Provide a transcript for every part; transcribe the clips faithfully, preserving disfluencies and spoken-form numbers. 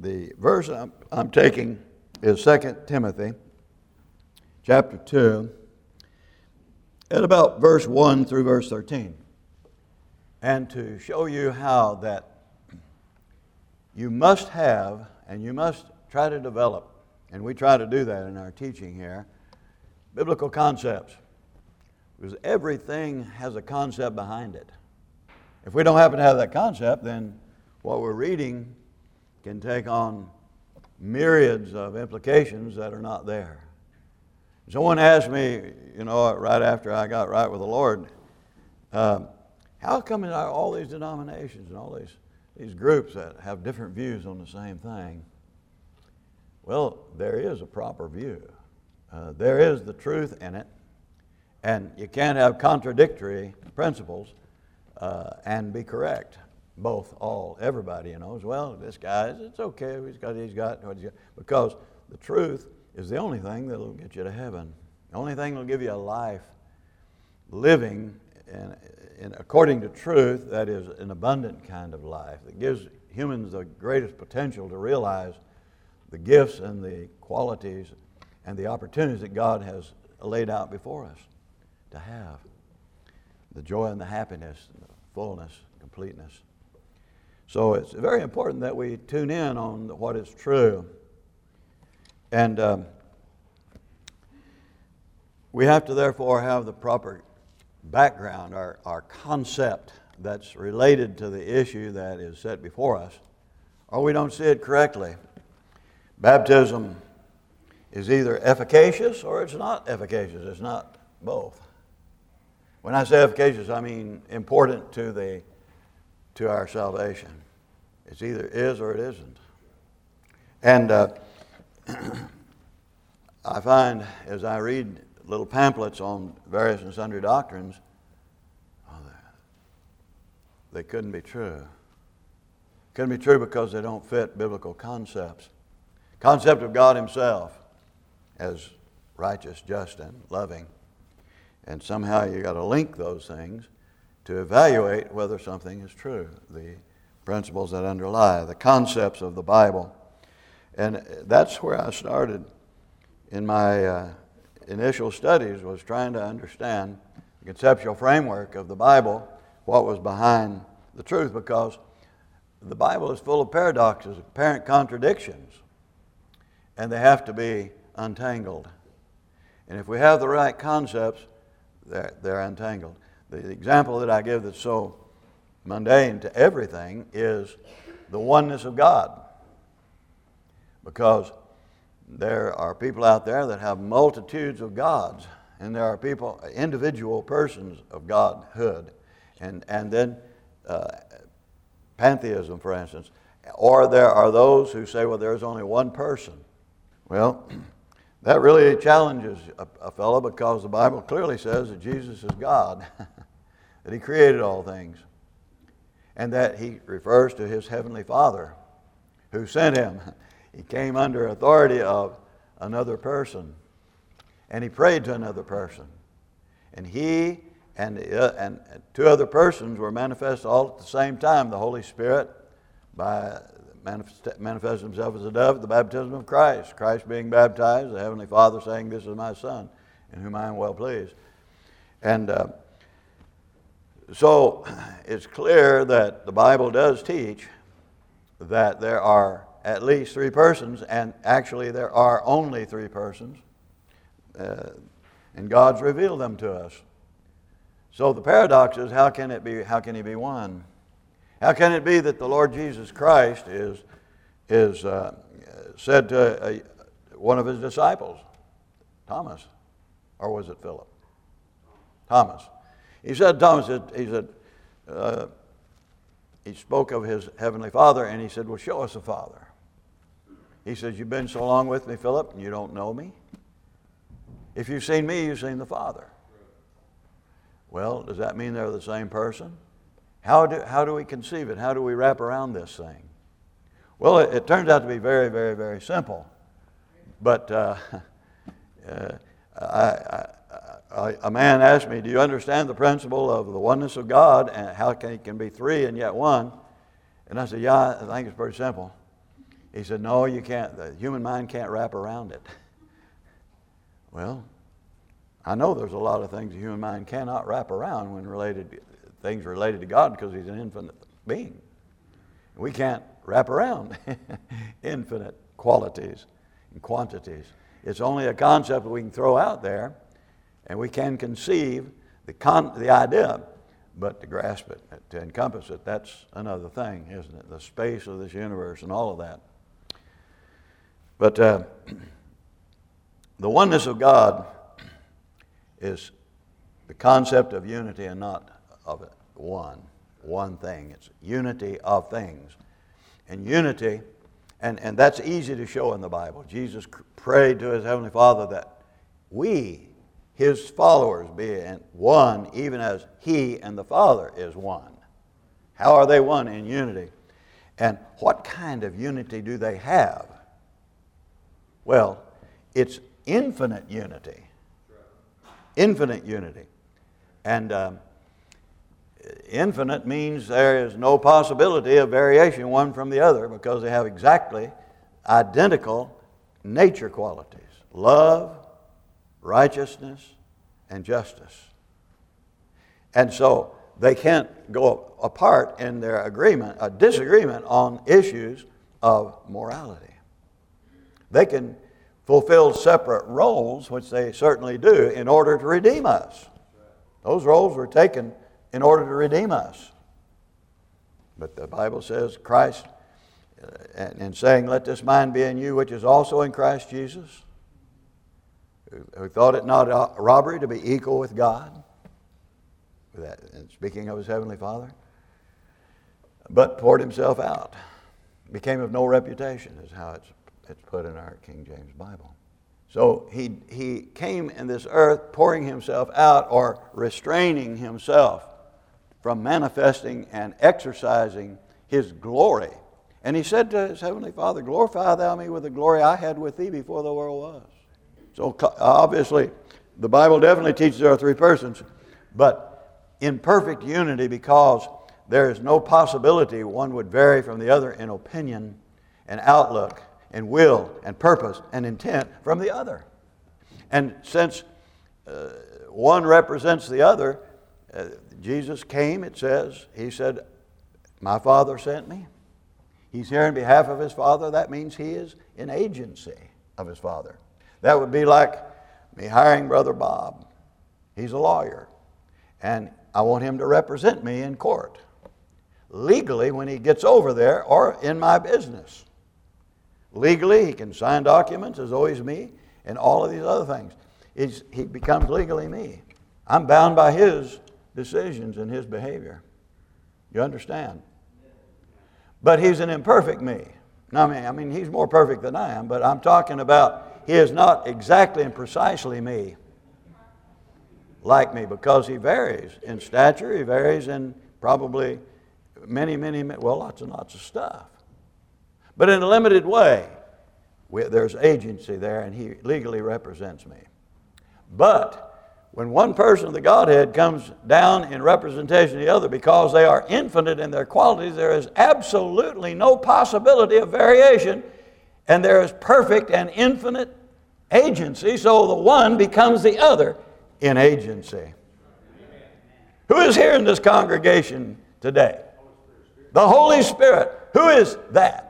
The verse I'm, I'm taking is Second Timothy chapter two, at about verse one through verse thirteen. And to show you how that you must have and you must try to develop, and we try to do that in our teaching here, biblical concepts. Because everything has a concept behind it. If we don't happen to have that concept, then what we're reading can take on myriads of implications that are not there. Someone asked me, you know, right after I got right with the Lord, uh, how come in all these denominations and all these, these groups that have different views on the same thing? Well, there is a proper view. Uh, there is the truth in it, and you can't have contradictory principles uh, and be correct. Both, all, everybody, you know, as well. This guy, it's okay. He's got, he's got what he's got. Because the truth is the only thing that will get you to heaven. The only thing that will give you a life living in, in, according to truth, that is an abundant kind of life that gives humans the greatest potential to realize the gifts and the qualities and the opportunities that God has laid out before us to have. The joy and the happiness, and the fullness, completeness. So it's very important that we tune in on what is true. And um, we have to therefore have the proper background, our, our concept that's related to the issue that is set before us, or we don't see it correctly. Baptism is either efficacious or it's not efficacious. It's not both. When I say efficacious, I mean important to the to our salvation. It's either is or it isn't. And uh, I find as I read little pamphlets on various and sundry doctrines, oh, they couldn't be true. Couldn't be true because they don't fit biblical concepts. Concept of God Himself as righteous, just, and loving. And somehow you got to link those things to evaluate whether something is true. The principles that underlie, the concepts of the Bible. And that's where I started in my uh, initial studies, was trying to understand the conceptual framework of the Bible, what was behind the truth, because the Bible is full of paradoxes, apparent contradictions, and they have to be untangled. And if we have the right concepts, they're, they're untangled. The example that I give that's so mundane to everything is the oneness of God. Because there are people out there that have multitudes of gods, and there are people, individual persons of Godhood, and, and then uh, pantheism, for instance. Or there are those who say, well, there's only one person. Well, that really challenges a, a fellow, because the Bible clearly says that Jesus is God, that He created all things, and that He refers to His Heavenly Father who sent Him. He came under authority of another person, and He prayed to another person. And He and, uh, and two other persons were manifest all at the same time. The Holy Spirit by manifest, manifested Himself as a dove at the baptism of Christ. Christ being baptized, the Heavenly Father saying, "This is my Son, in whom I am well pleased." And uh, so it's clear that the Bible does teach that there are at least three persons, and actually there are only three persons, uh, and God's revealed them to us. So the paradox is, how can it be? How can He be one? How can it be that the Lord Jesus Christ is is uh, said to a, one of His disciples, Thomas, or was it Philip? Thomas. He said, Thomas, he said, uh, he spoke of His Heavenly Father, and He said, well, show us the Father. He says, you've been so long with me, Philip, and you don't know me? If you've seen me, you've seen the Father. Well, does that mean they're the same person? How do, how do we conceive it? How do we wrap around this thing? Well, it, it turns out to be very, very, very simple. But uh, uh, I, I, I, a man asked me, do you understand the principle of the oneness of God, and how can it can be three and yet one? And I said, yeah, I think it's pretty simple. He said, no, you can't. The human mind can't wrap around it. Well, I know there's a lot of things the human mind cannot wrap around when related things related to God, because He's an infinite being. We can't wrap around infinite qualities and quantities. It's only a concept that we can throw out there, and we can conceive the con- the idea, but to grasp it, to encompass it, that's another thing, isn't it? The space of this universe and all of that. But uh, the oneness of God is the concept of unity and not of it. One, one thing. It's unity of things. And unity, and, and that's easy to show in the Bible. Jesus prayed to His Heavenly Father that we, His followers, be in one, even as He and the Father is one. How are they one? In unity. And what kind of unity do they have? Well, it's infinite unity. Infinite unity. And um, infinite means there is no possibility of variation one from the other, because they have exactly identical nature qualities. Love, righteousness, and justice. And so they can't go apart in their agreement, a disagreement on issues of morality. They can fulfill separate roles, which they certainly do, in order to redeem us. Those roles were taken in order to redeem us. But the Bible says Christ, in saying, let this mind be in you, which is also in Christ Jesus, who thought it not a robbery to be equal with God, and speaking of His Heavenly Father, but poured Himself out, became of no reputation, is how it's it's put in our King James Bible. So he, he came in this earth pouring Himself out, or restraining Himself from manifesting and exercising His glory. And He said to His Heavenly Father, glorify Thou me with the glory I had with Thee before the world was. So obviously, the Bible definitely teaches there are three persons, but in perfect unity, because there is no possibility one would vary from the other in opinion and outlook and will and purpose and intent from the other. And since uh, one represents the other, uh, Jesus came, it says, He said, my Father sent me. He's here in behalf of His Father. That means He is an agency of His Father. That would be like me hiring Brother Bob. He's a lawyer, and I want him to represent me in court, legally when he gets over there, or in my business. Legally, he can sign documents as though he's me, and all of these other things. He's, he becomes legally me. I'm bound by his decisions and his behavior. You understand? But he's an imperfect me. Now, I mean, I mean, he's more perfect than I am, but I'm talking about he is not exactly and precisely me, like me, because he varies in stature, he varies in probably many, many, well, lots and lots of stuff. But in a limited way, we, there's agency there, and He legally represents me. But when one person of the Godhead comes down in representation of the other, because they are infinite in their qualities, there is absolutely no possibility of variation, and there is perfect and infinite agency, so the one becomes the other in agency. Who is here in this congregation today? The Holy Spirit. Who is that?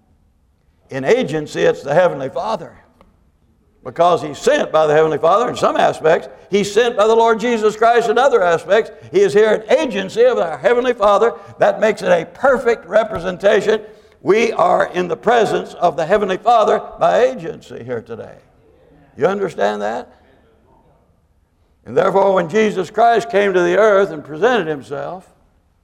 In agency, it's the Heavenly Father. Because He's sent by the Heavenly Father in some aspects. He's sent by the Lord Jesus Christ in other aspects. He is here in agency of our Heavenly Father. That makes it a perfect representation. We are in the presence of the Heavenly Father by agency here today. You understand that? And therefore, when Jesus Christ came to the earth and presented Himself,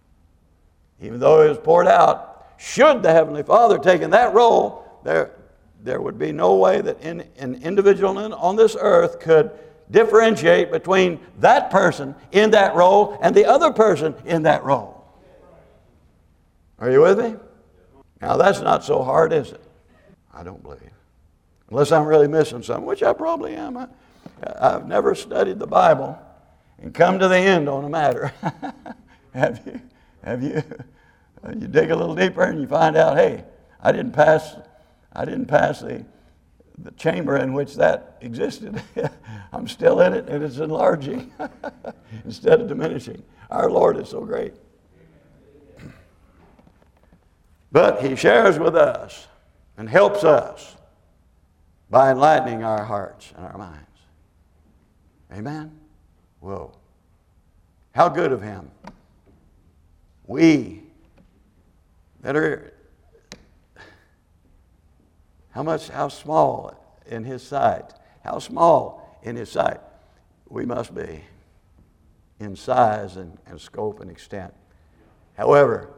even though He was poured out, should the Heavenly Father taken that role, there, there would be no way that in, an individual on this earth could differentiate between that person in that role and the other person in that role. Are you with me? Now that's not so hard, is it? I don't believe. Unless I'm really missing something, which I probably am. I, I've never studied the Bible and come to the end on a matter. Have you? Have you? You dig a little deeper and you find out, hey, I didn't pass I didn't pass the, the chamber in which that existed. I'm still in it, and it's enlarging instead of diminishing. Our Lord is so great. But he shares with us and helps us by enlightening our hearts and our minds. Amen? Whoa. How good of him. We that are, how much, how small in his sight, how small in his sight we must be in size and, and scope and extent. However,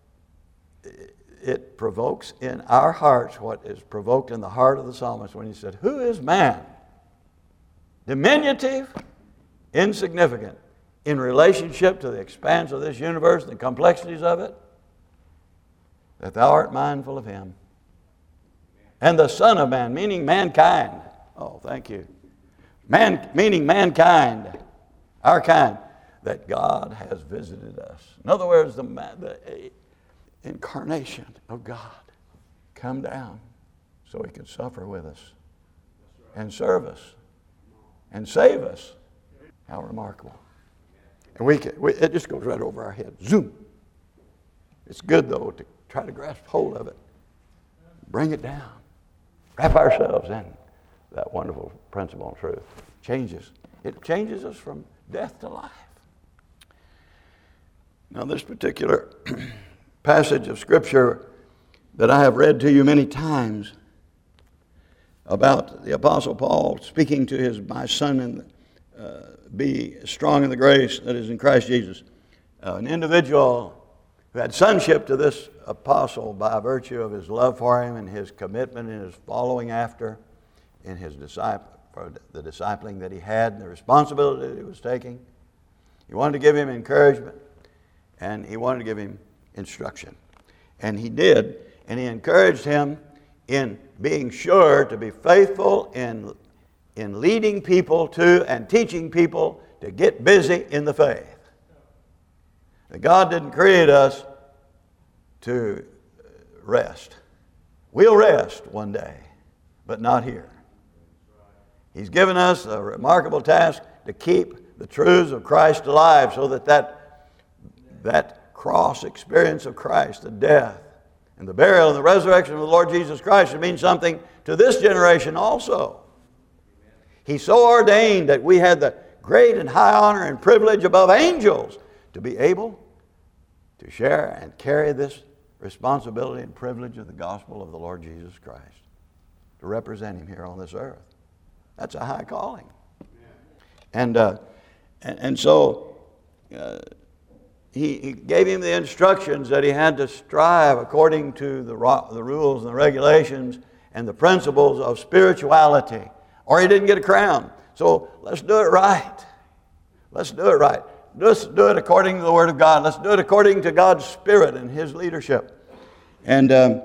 it provokes in our hearts what is provoked in the heart of the psalmist when he said, who is man? Diminutive, insignificant in relationship to the expanse of this universe and the complexities of it, that thou art mindful of him. And the Son of Man, meaning mankind. Oh, thank you. Man, meaning mankind, our kind, that God has visited us. In other words, the, the incarnation of God come down so he could suffer with us and serve us and save us. How remarkable. And we, can, we it just goes right over our head. Zoom. It's good, though, to try to grasp hold of it. Bring it down. Wrap ourselves in that wonderful principle and truth. Changes. It changes us from death to life. Now, this particular passage of Scripture that I have read to you many times about the Apostle Paul speaking to his, my son, and uh, be strong in the grace that is in Christ Jesus. Uh, an individual who had sonship to this apostle by virtue of his love for him and his commitment and his following after in his disciple, for the discipling that he had and the responsibility that he was taking. He wanted to give him encouragement and he wanted to give him instruction. And he did, and he encouraged him in being sure to be faithful in, in leading people to and teaching people to get busy in the faith. That God didn't create us to rest. We'll rest one day, but not here. He's given us a remarkable task to keep the truths of Christ alive so that that, that cross experience of Christ, the death and the burial and the resurrection of the Lord Jesus Christ, should mean something to this generation also. He so ordained that we had the great and high honor and privilege above angels to be able to share and carry this responsibility and privilege of the gospel of the Lord Jesus Christ, to represent him here on this earth. That's a high calling. And uh, and, and so uh, he, he gave him the instructions that he had to strive according to the, the rules and the regulations and the principles of spirituality, or he didn't get a crown. So let's do it right. Let's do it right. Let's do it according to the Word of God. Let's do it according to God's Spirit and His leadership. And um,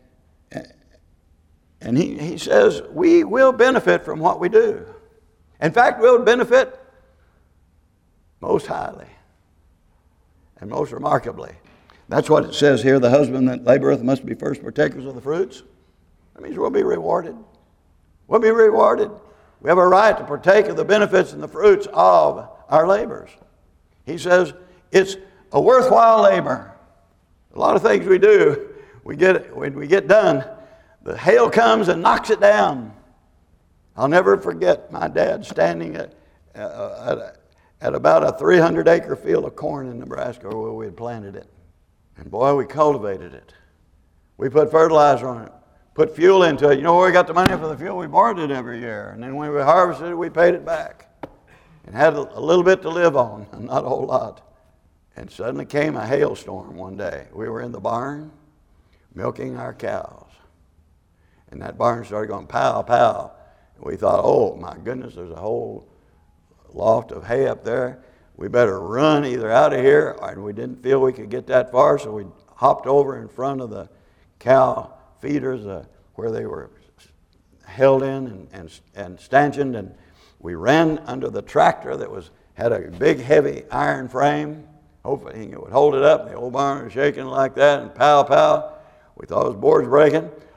and he, he says we will benefit from what we do. In fact, we'll benefit most highly and most remarkably. That's what it says here. The husband that laboreth must be first partakers of the fruits. That means we'll be rewarded. We'll be rewarded. We have a right to partake of the benefits and the fruits of our labors. He says it's a worthwhile labor. A lot of things we do, we get when we get done, the hail comes and knocks it down. I'll never forget my dad standing at, uh, at, at about a three hundred acre field of corn in Nebraska where we had planted it. And boy, we cultivated it. We put fertilizer on it, put fuel into it. You know where we got the money for the fuel? We borrowed it every year. And then when we harvested it, we paid it back. And had a little bit to live on, not a whole lot. And suddenly came a hailstorm one day. We were in the barn milking our cows. And that barn started going pow, pow. And we thought, oh my goodness, there's a whole loft of hay up there. We better run either out of here, and we didn't feel we could get that far, so we hopped over in front of the cow feeders uh, where they were held in and, and, and stanchioned, and we ran under the tractor that was had a big, heavy iron frame, hoping it would hold it up. The old barn was shaking like that, and pow, pow. We thought it was boards breaking.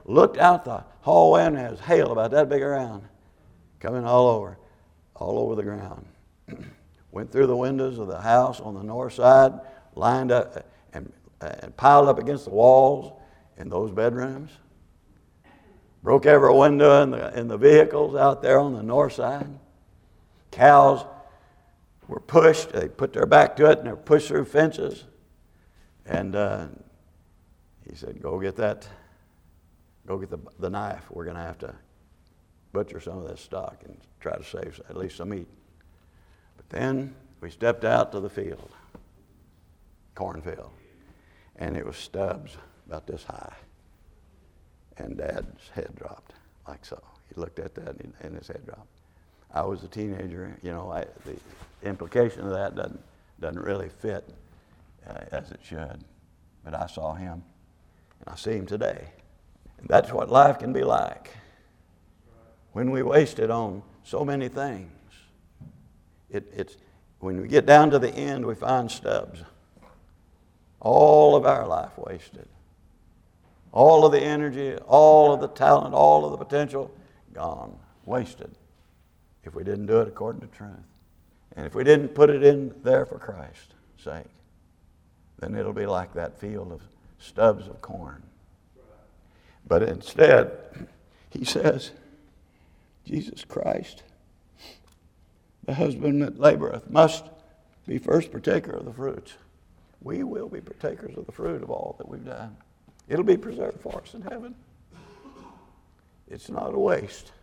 looked out the hallway and there was hail about that big around, coming all over, all over the ground. Went through the windows of the house on the north side, lined up and, and piled up against the walls in those bedrooms. Broke every window in the, in the vehicles out there on the north side. Cows were pushed. They put their back to it and they were pushed through fences. And uh, he said, go get that, go get the, the knife. We're going to have to butcher some of this stock and try to save at least some meat. But then we stepped out to the field, cornfield, and it was stubs about this high. And Dad's head dropped like so. He looked at that and, and his head dropped. I was a teenager. You know, I, the implication of that doesn't, doesn't really fit uh, as it should. But I saw him, and I see him today. And that's what life can be like when we waste it on so many things. It, it's when we get down to the end, we find stubs. All of our life wasted. All of the energy, all of the talent, all of the potential, gone, wasted, if we didn't do it according to truth. And if we didn't put it in there for Christ's sake, then it'll be like that field of stubs of corn. But instead, he says, Jesus Christ, the husband that laboreth, must be first partaker of the fruits. We will be partakers of the fruit of all that we've done. It'll be preserved for us in heaven. It's not a waste.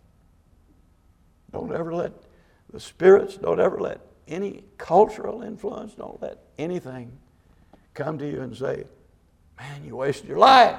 Don't ever let the spirits, don't ever let any cultural influence, don't let anything come to you and say, man, you wasted your life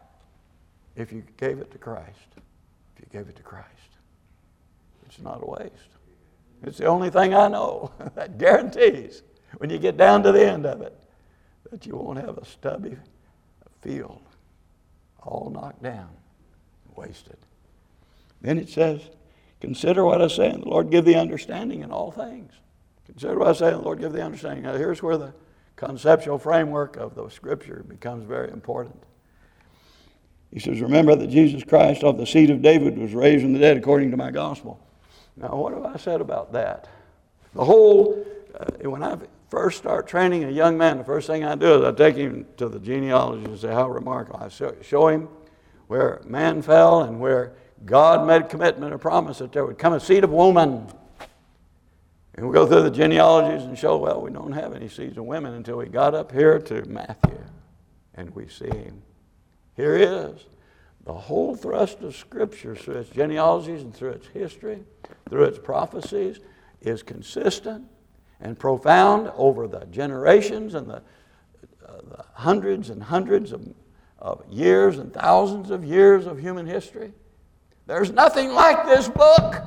if you gave it to Christ. If you gave it to Christ. It's not a waste. It's the only thing I know that guarantees when you get down to the end of it that you won't have a stubby field all knocked down, wasted. Then it says, consider what I say, and the Lord give thee understanding in all things. Consider what I say, and the Lord give thee understanding. Now here's where the conceptual framework of the Scripture becomes very important. He says, remember that Jesus Christ of the seed of David was raised from the dead according to my gospel. Now what have I said about that? The whole, uh, when I first start training a young man, the first thing I do is I take him to the genealogy and say, how remarkable. I show, show him where man fell and where God made a commitment, a promise that there would come a seed of woman. And we go through the genealogies and show, well, we don't have any seeds of women until we got up here to Matthew. And we see him. Here he is. The whole thrust of Scripture through its genealogies and through its history, through its prophecies, is consistent and profound over the generations and the, uh, the hundreds and hundreds of, of years and thousands of years of human history. There's nothing like this book.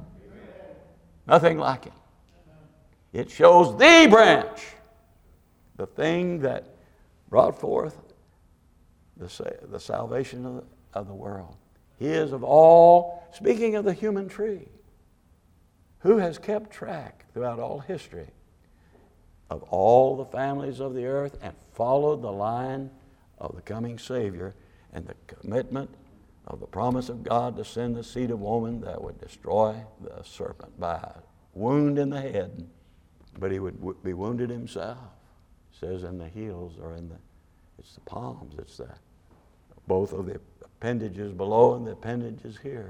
Nothing like it. It shows the branch, the thing that brought forth the, the salvation of the, of the world. He is of all, speaking of the human tree, who has kept track throughout all history of all the families of the earth and followed the line of the coming Savior and the commitment of the promise of God to send the seed of woman that would destroy the serpent by a wound in the head, but he would w- be wounded himself. It says in the heels or in the, it's the palms, it's the, both of the appendages below and the appendages here.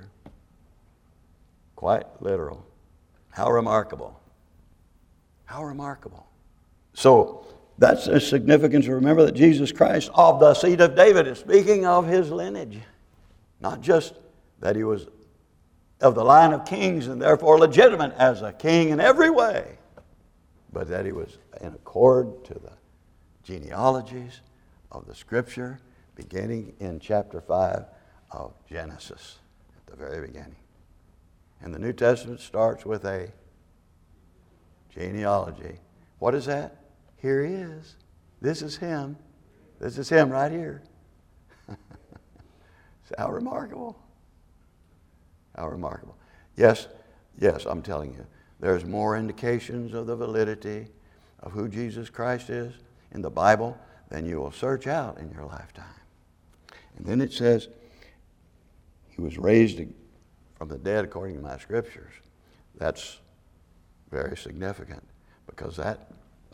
Quite literal. How remarkable. How remarkable. So that's the significance. Remember that Jesus Christ of the seed of David is speaking of his lineage. Not just that he was of the line of kings and therefore legitimate as a king in every way, but that he was in accord to the genealogies of the Scripture beginning in chapter five of Genesis, at the very beginning. And the New Testament starts with a genealogy. What is that? Here he is. This is him. This is him right here. How remarkable. How remarkable. Yes, yes, I'm telling you, there's more indications of the validity of who Jesus Christ is in the Bible than you will search out in your lifetime. And then it says, he was raised from the dead according to my scriptures, that's very significant, because that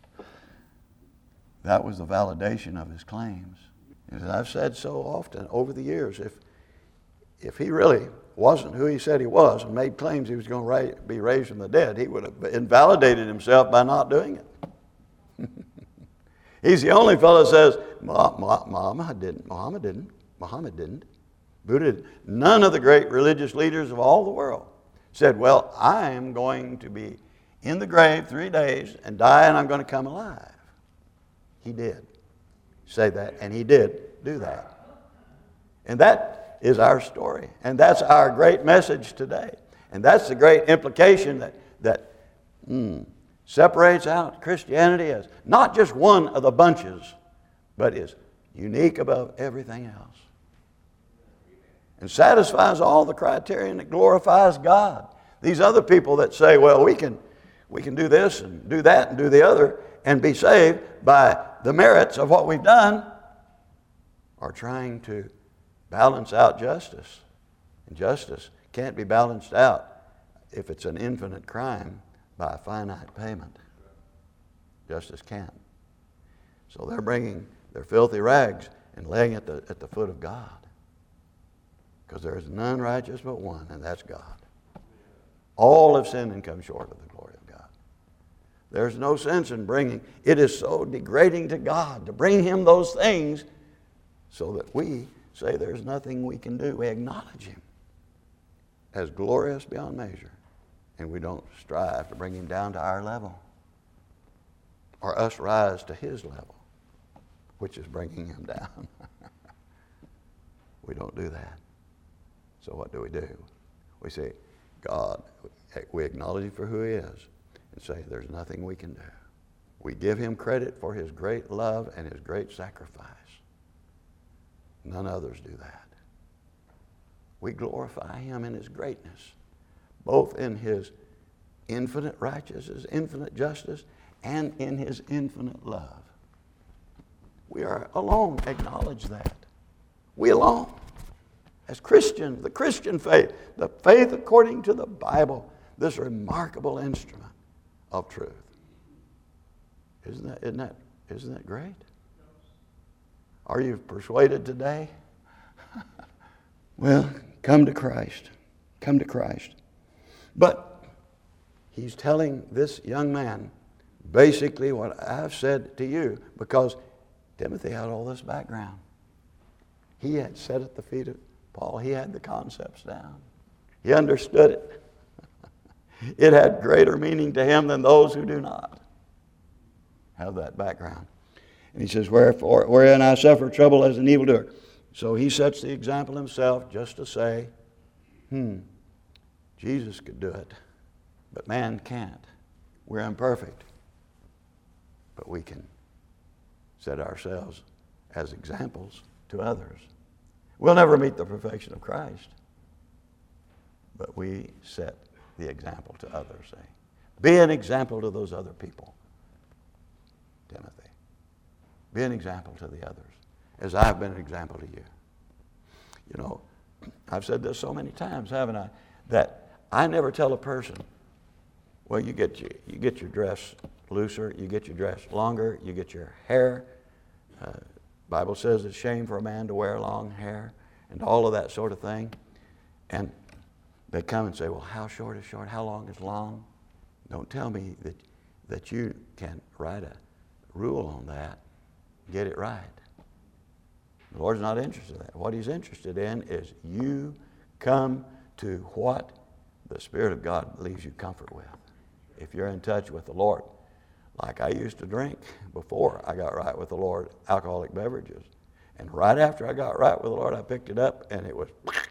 that was the validation of his claims. And as I've said so often over the years, if if he really wasn't who he said he was and made claims he was going to be raised from the dead, he would have invalidated himself by not doing it. He's the only fellow that says, Muhammad didn't, Muhammad didn't, Muhammad didn't, Buddha didn't. None of the great religious leaders of all the world said, well, I am going to be in the grave three days and die and I'm going to come alive. He did say that, and he did do that. And that is our story. And that's our great message today. And that's the great implication that, that mm, separates out Christianity as not just one of the bunches, but is unique above everything else. And satisfies all the criterion that glorifies God. These other people that say, well, we can, we can do this and do that and do the other and be saved by the merits of what we've done, are trying to balance out justice. And justice can't be balanced out if it's an infinite crime by a finite payment. Justice can't. So they're bringing their filthy rags and laying it at the, at the foot of God. Because there is none righteous but one, and that's God. All have sinned and come short of the glory of God. There's no sense in bringing, it is so degrading to God to bring Him those things so that we say there's nothing we can do. We acknowledge Him as glorious beyond measure, and we don't strive to bring Him down to our level or us rise to His level, which is bringing Him down. We don't do that. So what do we do? We say, God, we acknowledge Him for who He is and say there's nothing we can do. We give Him credit for His great love and His great sacrifice. None others do that. We glorify Him in His greatness, both in His infinite righteousness, infinite justice, and in His infinite love. We are alone acknowledge that. We alone. As Christians, the Christian faith, the faith according to the Bible, this remarkable instrument of truth. Isn't that, isn't that, isn't that great? Are you persuaded today? Well, come to Christ. Come to Christ. But he's telling this young man basically what I've said to you, because Timothy had all this background. He had sat at the feet of Paul. He had the concepts down. He understood it. It had greater meaning to him than those who do not have that background. And he says, wherefore, wherein I suffer trouble as an evildoer. So he sets the example himself just to say, hmm, Jesus could do it, but man can't. We're imperfect. But we can set ourselves as examples to others. We'll never meet the perfection of Christ, but we set the example to others. Eh? Be an example to those other people, Timothy. Be an example to the others, as I've been an example to you. You know, I've said this so many times, haven't I, that I never tell a person, well, you get your, you get your dress looser, you get your dress longer, you get your hair. Uh, Bible says it's shame for a man to wear long hair and all of that sort of thing. And they come and say, well, how short is short? How long is long? Don't tell me that, that you can write a rule on that. Get it right. The Lord's not interested in that. What He's interested in is you come to what the Spirit of God leaves you comfort with. If you're in touch with the Lord, like I used to drink before I got right with the Lord, alcoholic beverages. And right after I got right with the Lord, I picked it up and it was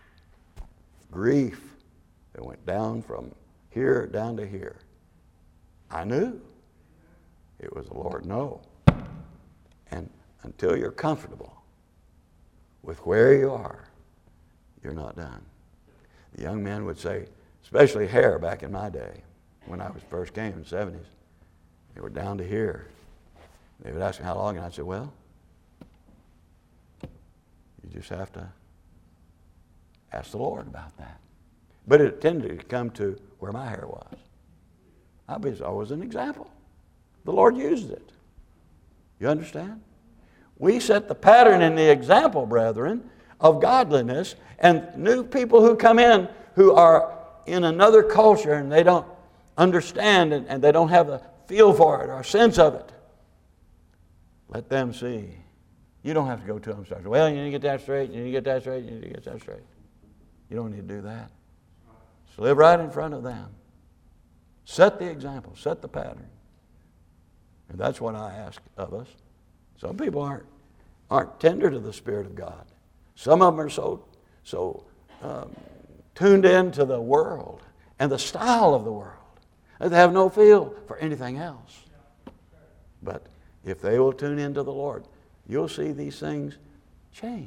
grief. It went down from here down to here. I knew it was the Lord. No. And until you're comfortable with where you are, you're not done. The young men would say, especially hair back in my day, when I was first came in the seventies, they were down to here. They would ask me how long, and I'd say, well, you just have to Ask the Lord about that. But it tended to come to where my hair was. I was always an example. The Lord used it. You understand? We set the pattern and the example, brethren, of godliness, and new people who come in who are in another culture and they don't understand and, and they don't have the feel for it or sense of it. Let them see. You don't have to go to them and start, well, you need to get that straight, you need to get that straight, you need to get that straight. You don't need to do that. Just live right in front of them. Set the example, set the pattern. And that's what I ask of us. Some people aren't, aren't tender to the Spirit of God. Some of them are so, so um, tuned into the world and the style of the world that they have no feel for anything else. But if they will tune into the Lord, you'll see these things change.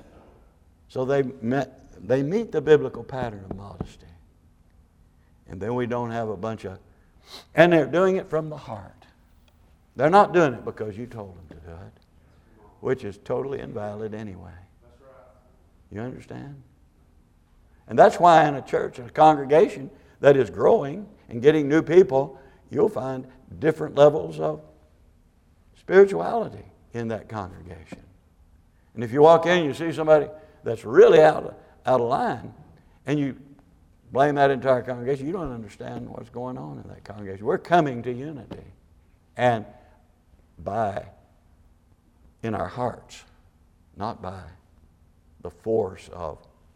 So they met, they meet the biblical pattern of modesty. And then we don't have a bunch of, and they're doing it from the heart. They're not doing it because you told them to do it, which is totally invalid anyway. You understand? And that's why in a church, a congregation that is growing and getting new people, you'll find different levels of spirituality in that congregation. And if you walk in and you see somebody that's really out of, out of line, and you blame that entire congregation, you don't understand what's going on in that congregation. We're coming to unity. And by, in our hearts, not by the force of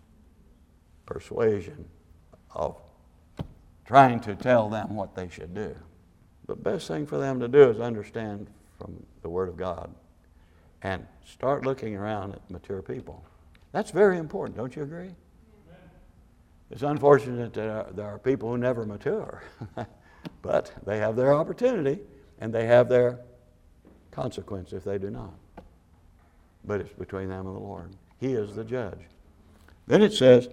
persuasion, of trying to tell them what they should do. The best thing for them to do is understand from the Word of God and start looking around at mature people. That's very important, don't you agree? It's unfortunate that there are people who never mature, but they have their opportunity and they have their consequence if they do not. But it's between them and the Lord. He is the judge. Then it says,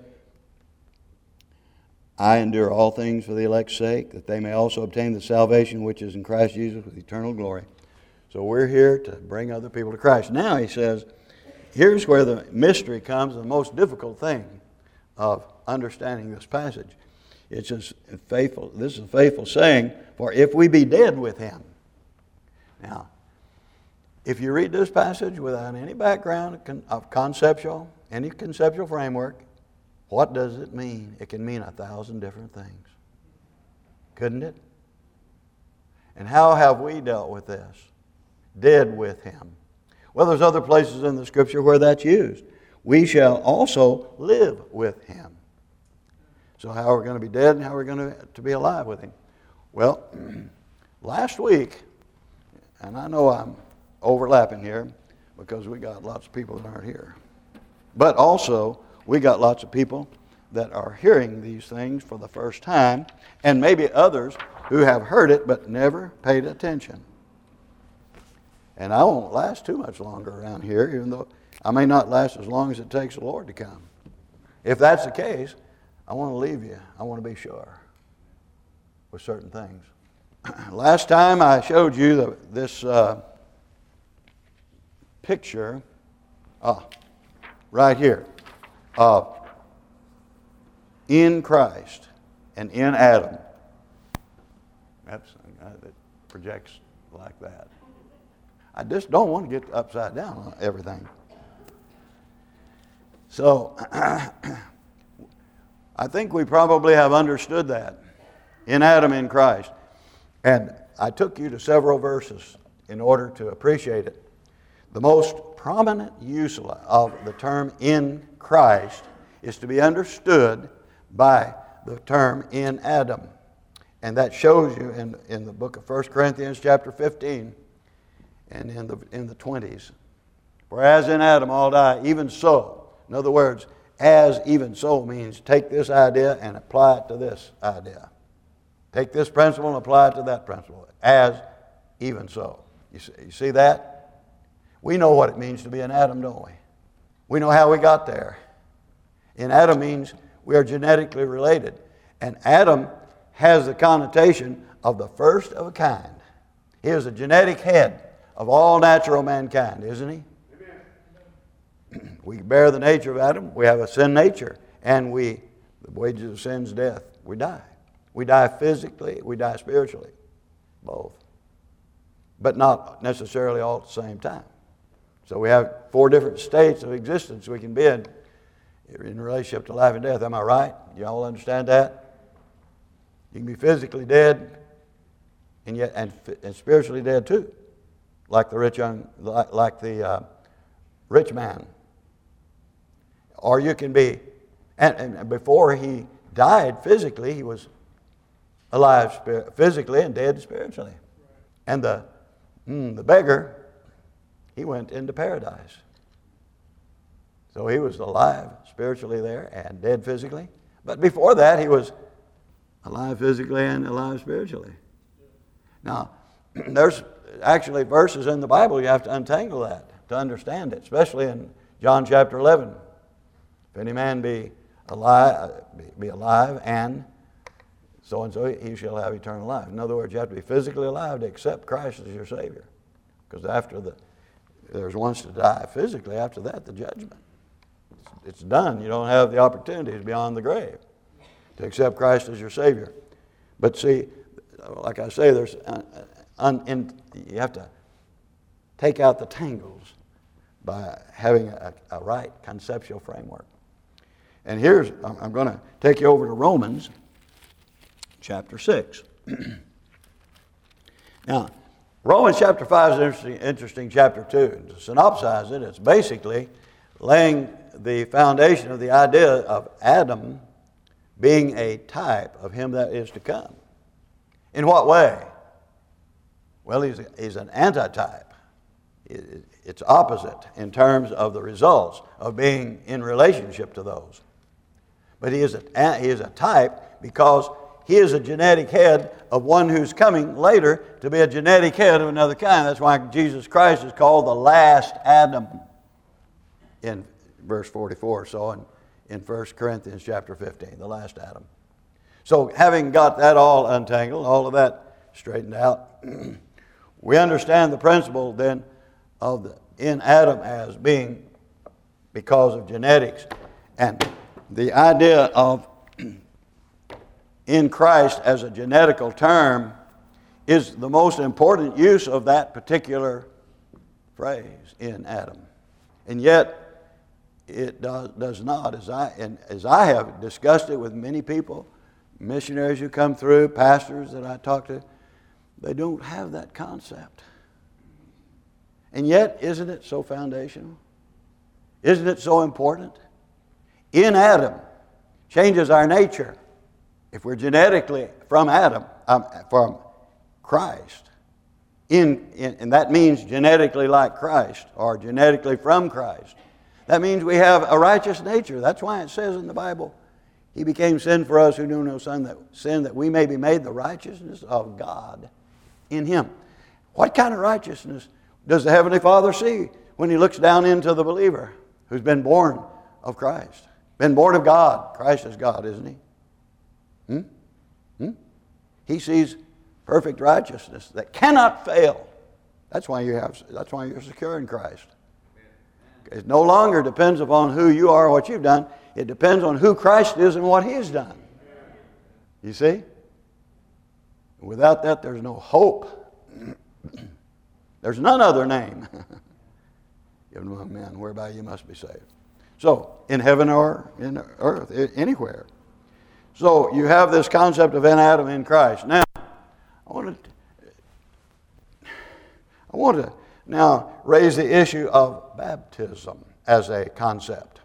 I endure all things for the elect's sake, that they may also obtain the salvation which is in Christ Jesus with eternal glory. So we're here to bring other people to Christ. Now he says, here's where the mystery comes, the most difficult thing of understanding this passage. It's just faithful. This is a faithful saying, for if we be dead with him. Now, if you read this passage without any background of conceptual, any conceptual framework, what does it mean? It can mean a thousand different things. Couldn't it? And how have we dealt with this? Dead with him. Well, there's other places in the Scripture where that's used. We shall also live with him. So how are we going to be dead and how are we going to, to be alive with him? Well, last week, and I know I'm overlapping here because we got lots of people that aren't here. But also, we got lots of people that are hearing these things for the first time, and maybe others who have heard it but never paid attention. And I won't last too much longer around here, even though I may not last as long as it takes the Lord to come. If that's the case, I want to leave you. I want to be sure with certain things. Last time I showed you the, this uh, picture, ah, right here, of in Christ and in Adam. That's uh, it projects like that. I just don't want to get upside down on everything. So, I think we probably have understood that. In Adam, in Christ. And I took you to several verses in order to appreciate it. The most prominent use of the term in Christ is to be understood by the term in Adam. And that shows you in, in the book of First Corinthians chapter fifteen and in the, in the twenties. Whereas in Adam all die, even so. In other words, as even so means take this idea and apply it to this idea. Take this principle and apply it to that principle. As even so. You see, you see that? We know what it means to be an Adam, don't we? We know how we got there. In Adam means we are genetically related. And Adam has the connotation of the first of a kind. He is the genetic head of all natural mankind, isn't he? Amen. We bear the nature of Adam. We have a sin nature. And we, the wages of sin is death. We die. We die physically, we die spiritually. Both. But not necessarily all at the same time. So we have four different states of existence we can be in in relationship to life and death. Am I right? You all understand that? You can be physically dead and yet and, and spiritually dead too, like the rich young, like, like the uh, rich man. Or you can be, and, and before he died physically, he was alive physically and dead spiritually. And the mm, the beggar, he went into paradise. So he was alive spiritually there and dead physically. But before that, he was alive physically and alive spiritually. Now, there's actually verses in the Bible you have to untangle that to understand it, especially in John chapter eleven. If any man be alive, be alive and so and so, he shall have eternal life. In other words, you have to be physically alive to accept Christ as your Savior. Because after the, there's once to die physically, after that, the judgment. It's, it's done. You don't have the opportunities beyond the grave to accept Christ as your Savior. But see, like I say, there's un, un, in, you have to take out the tangles by having a, a right conceptual framework. And here's, I'm, I'm going to take you over to Romans chapter six. Now, Romans chapter five is an interesting, interesting chapter too. To synopsize it, it's basically laying the foundation of the idea of Adam being a type of him that is to come. In what way? Well, he's, a, he's an antitype. It's opposite in terms of the results of being in relationship to those. But he is a, he is a type because he is a genetic head of one who's coming later to be a genetic head of another kind. That's why Jesus Christ is called the last Adam in verse forty-four. So in, in First Corinthians chapter fifteen, the last Adam. So having got that all untangled, all of that straightened out, we understand the principle then of the in Adam as being because of genetics. And the idea of in Christ as a genetical term is the most important use of that particular phrase, in Adam. And yet, it does, does not, as I, and as I have discussed it with many people, missionaries who come through, pastors that I talk to, they don't have that concept. And yet, isn't it so foundational? Isn't it so important? In Adam changes our nature. If we're genetically from Adam, um, from Christ, in, in, and that means genetically like Christ, or genetically from Christ, that means we have a righteous nature. That's why it says in the Bible, He became sin for us who knew no sin that, sin, that we may be made the righteousness of God in Him. What kind of righteousness does the Heavenly Father see when He looks down into the believer who's been born of Christ? Been born of God. Christ is God, isn't He? Hmm? Hmm? He sees perfect righteousness that cannot fail. That's why you have. That's why you're secure in Christ. It no longer depends upon who you are or what you've done. It depends on who Christ is and what He has done. You see? Without that, there's no hope. There's none other name given among men whereby you must be saved. So, in heaven or in earth, anywhere. So, you have this concept of in Adam, in Christ. Now, I want to, I want to now raise the issue of baptism as a concept.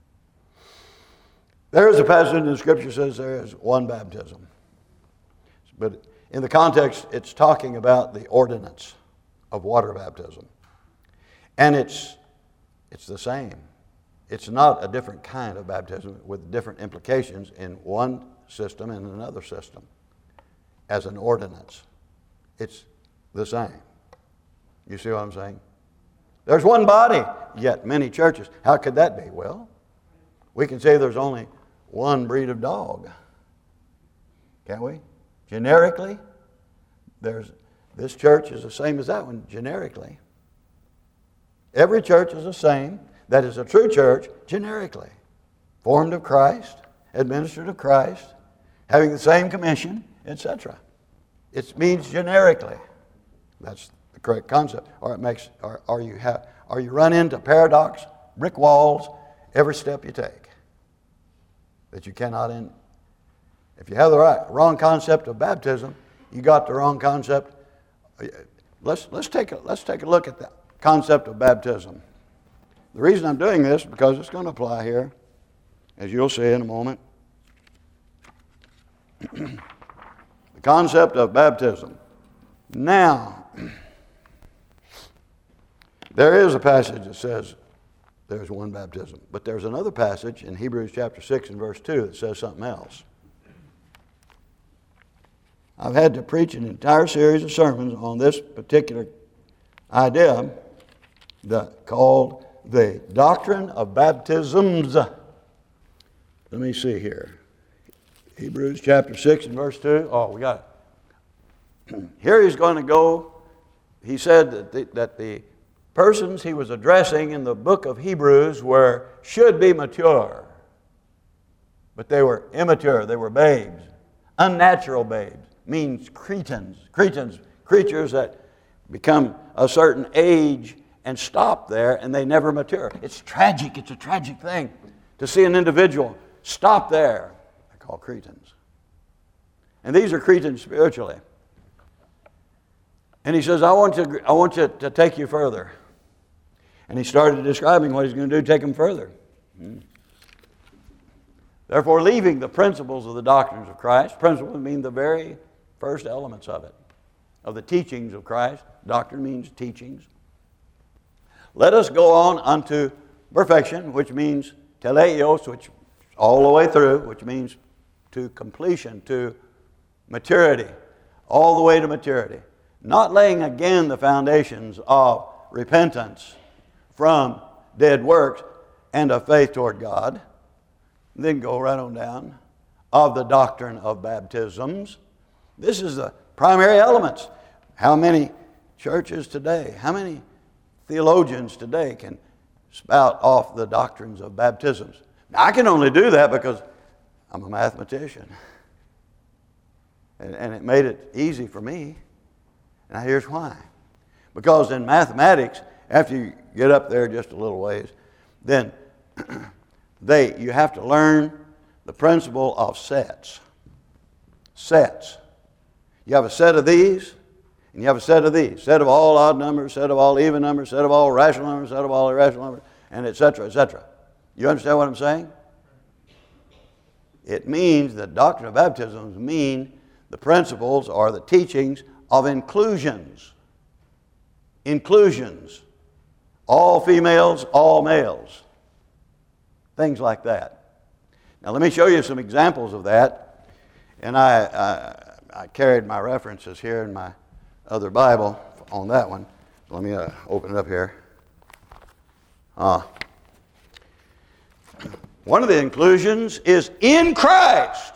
There is a passage in the Scripture that says there is one baptism. But in the context, it's talking about the ordinance of water baptism. And it's it's the same. It's not a different kind of baptism with different implications in one system and another system as an ordinance. It's the same. You see what I'm saying? There's one body, yet many churches. How could that be? Well, we can say there's only one breed of dog. Can't we? Generically, there's this church is the same as that one, generically. Every church is the same. That is a true church, generically. formed of Christ, administered of Christ, having the same commission, et cetera. It means generically. That's the correct concept. Or it makes, or, or you have, or you run into paradox, brick walls, every step you take. That you cannot end. If you have the right, wrong concept of baptism, you got the wrong concept. Let's let's take a let's take a look at the concept of baptism. The reason I'm doing this is because it's going to apply here, as you'll see in a moment. The concept of baptism. Now, there is a passage that says there's one baptism, but there's another passage in Hebrews chapter six and verse two that says something else. I've had to preach an entire series of sermons on this particular idea, the, called the doctrine of baptisms. Let me see here. Hebrews chapter six and verse two. Oh, we got it. Here he's going to go. He said that the, that the persons he was addressing in the book of Hebrews were should be mature, but they were immature. They were babes, unnatural babes. Means cretins, cretins, creatures that become a certain age and stop there and they never mature. It's tragic. It's a tragic thing to see an individual stop there. They're called cretins. And these are cretins spiritually. And he says, I want to, I want you to take you further. And he started describing what he's going to do to take them further. Hmm. Therefore, leaving the principles of the doctrines of Christ, principles mean the very first elements of it, of the teachings of Christ. Doctrine means teachings. Let us go on unto perfection, which means teleios, which all the way through, which means to completion, to maturity, all the way to maturity. Not laying again the foundations of repentance from dead works and of faith toward God. Then go right on down of the doctrine of baptisms. This is the primary elements. How many churches today, how many theologians today can spout off the doctrines of baptisms? Now, I can only do that because I'm a mathematician. And, and it made it easy for me. Now here's why. Because in mathematics, after you get up there just a little ways, then they you have to learn the principle of sets. Sets. You have a set of these, and you have a set of these. Set of all odd numbers, set of all even numbers, set of all rational numbers, set of all irrational numbers, and et cetera, et cetera. You understand what I'm saying? It means the doctrine of baptisms mean the principles or the teachings of inclusions. Inclusions. All females, all males. Things like that. Now let me show you some examples of that. And I, I, I carried my references here in my other Bible on that one. So let me uh, open it up here. Uh, one of the inclusions is in Christ.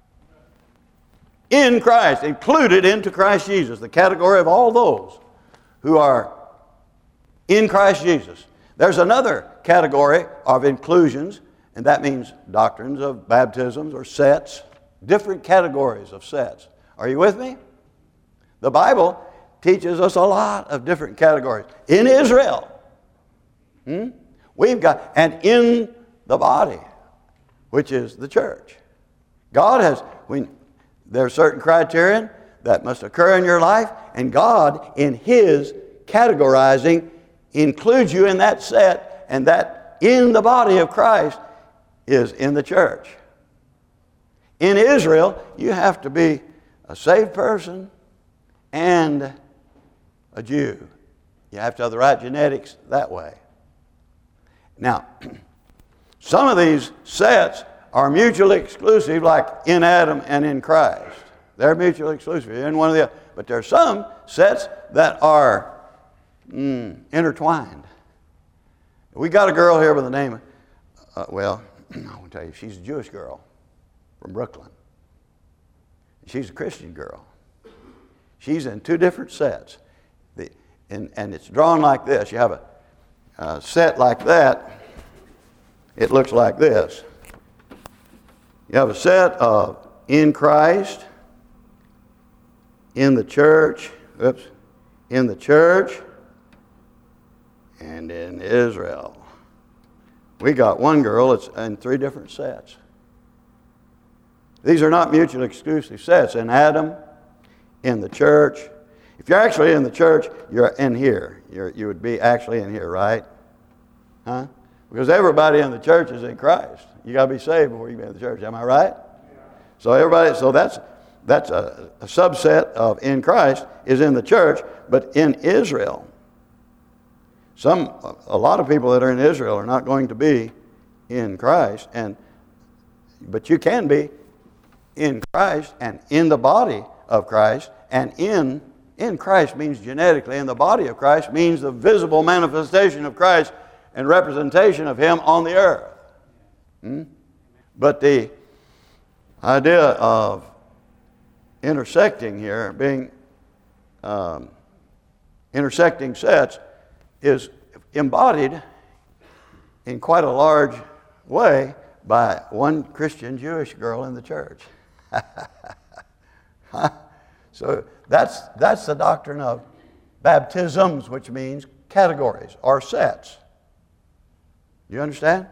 In Christ, included into Christ Jesus, the category of all those who are in Christ Jesus. There's another category of inclusions, and that means doctrines of baptisms or sets, different categories of sets. Are you with me? The Bible teaches us a lot of different categories. In Israel, hmm, we've got, and in the body, which is the church. God has, we, there are certain criterion that must occur in your life, and God, in His categorizing, includes you in that set, and that in the body of Christ is in the church. In Israel, you have to be a saved person and a Jew. You have to have the right genetics that way. Now, some of these sets are mutually exclusive, like in Adam and in Christ. They're mutually exclusive. You're in one of the other. But there are some sets that are mm, intertwined. We got a girl here by the name of, uh, well, I want to tell you, she's a Jewish girl from Brooklyn. She's a Christian girl. She's in two different sets. The, and, and it's drawn like this. You have a, a set like that. It looks like this. You have a set of in Christ, in the church, oops, in the church, and in Israel. We got one girl that's in three different sets. These are not mutually exclusive sets. In Adam, in the church. If you're actually in the church, you're in here. You're, you would be actually in here, right? Huh? Because everybody in the church is in Christ. You got to be saved before you get in the church. Am I right? So everybody. So that's that's a, a subset of in Christ is in the church, but in Israel. Some a lot of people that are in Israel are not going to be in Christ, and but you can be in Christ and in the body of Christ, and in in Christ means genetically, in the body of Christ means the visible manifestation of Christ and representation of Him on the earth. Hmm? But the idea of intersecting here, being um, intersecting sets, is embodied in quite a large way by one Christian Jewish girl in the church. So that's that's the doctrine of baptisms, which means categories or sets. You understand?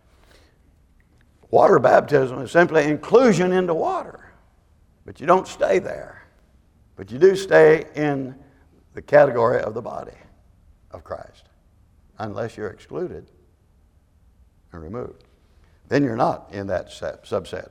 Water baptism is simply inclusion into water. But you don't stay there. But you do stay in the category of the body of Christ. Unless you're excluded and removed. Then you're not in that set, subset.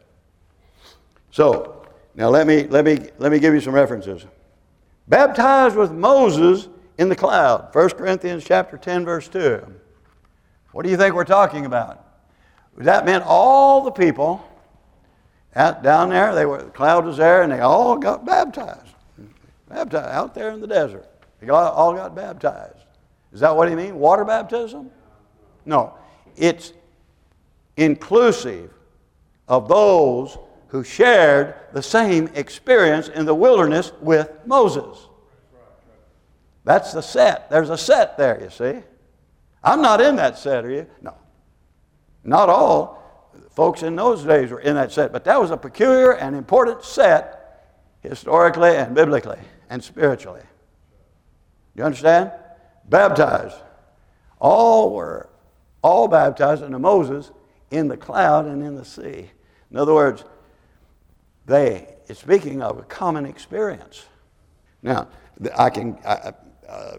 So, now let me let me let me give you some references. Baptized with Moses in the cloud. First Corinthians chapter ten, verse two. What do you think we're talking about? That meant all the people out down there, they were the cloud was there, and they all got baptized. Baptized out there in the desert. They got, all got baptized. Is that what he means? Water baptism? No. It's inclusive of those who shared the same experience in the wilderness with Moses. That's the set. There's a set there, you see. I'm not in that set, are you? No. Not all folks in those days were in that set, but that was a peculiar and important set historically and biblically and spiritually. You understand? Baptized. All were all baptized into Moses in the cloud and in the sea. In other words, they, it's speaking of a common experience. Now, I can, I, uh,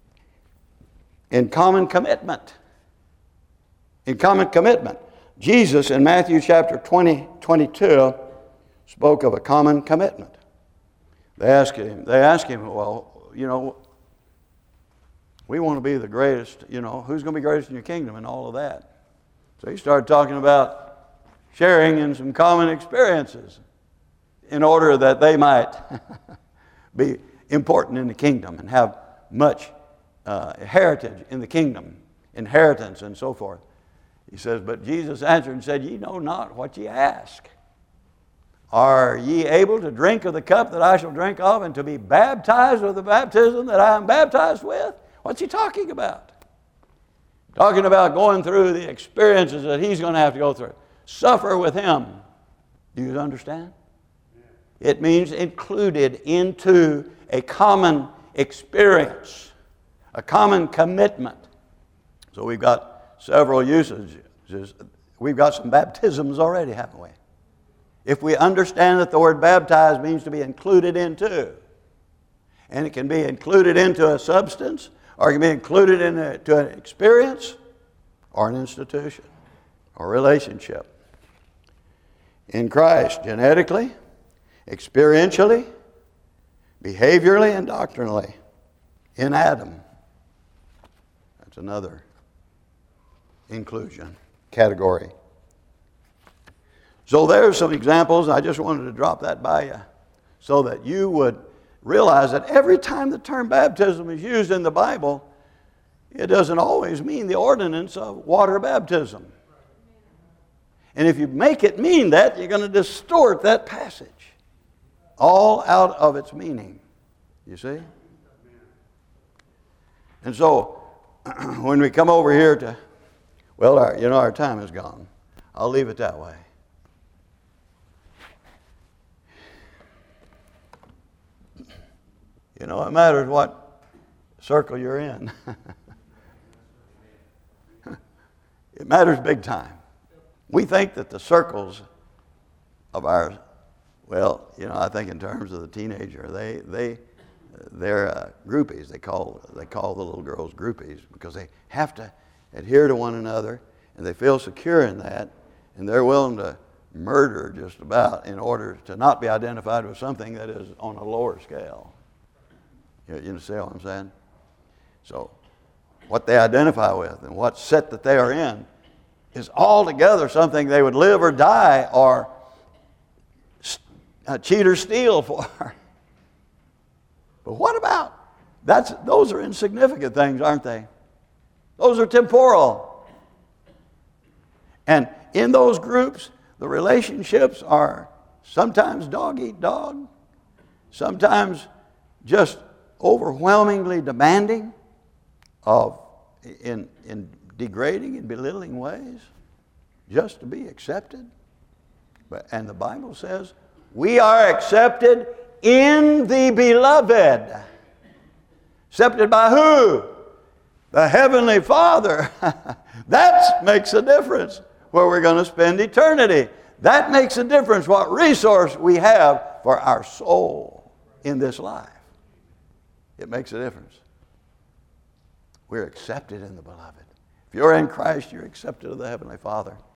in common commitment. In common commitment. Jesus in Matthew chapter twenty, twenty-two spoke of a common commitment. They asked him, they asked him, well, you know, we want to be the greatest, you know, who's going to be greatest in your kingdom and all of that. So he started talking about sharing in some common experiences in order that they might be important in the kingdom and have much uh, heritage in the kingdom, inheritance and so forth. He says, but Jesus answered and said, ye know not what ye ask. Are ye able to drink of the cup that I shall drink of, and to be baptized with the baptism that I am baptized with? What's he talking about? Talking about going through the experiences that he's going to have to go through. Suffer with him. Do you understand? It means included into a common experience, a common commitment. So we've got several usages. We've got some baptisms already, haven't we? If we understand that the word baptized means to be included into, and it can be included into a substance, or it can be included into an experience, or an institution, or relationship. In Christ, genetically, experientially, behaviorally, and doctrinally. In Adam. That's another inclusion category. So there's some examples. I just wanted to drop that by you so that you would realize that every time the term baptism is used in the Bible, it doesn't always mean the ordinance of water baptism. And if you make it mean that, you're going to distort that passage all out of its meaning. You see? And so when we come over here to, well, our, you know, our time is gone. I'll leave it that way. know, it matters what circle you're in. It matters big time. We think that the circles of our, well, you know, I think in terms of the teenager, they they they're uh, groupies. They call they call the little girls groupies because they have to adhere to one another, and they feel secure in that, and they're willing to murder just about in order to not be identified with something that is on a lower scale. You, you see what I'm saying? So what they identify with and what set that they are in is altogether something they would live or die or uh, cheat or steal for. But what about, that's, those are insignificant things, aren't they? Those are temporal. And in those groups, the relationships are sometimes dog eat dog, sometimes just overwhelmingly demanding of in in degrading and belittling ways, just to be accepted. But and the Bible says we are accepted in the beloved. Accepted by who? The Heavenly Father. That makes a difference where we're going to spend eternity. That makes a difference what resource we have for our soul in this life. It makes a difference. We're accepted in the beloved. If you're in Christ, you're accepted of the Heavenly Father.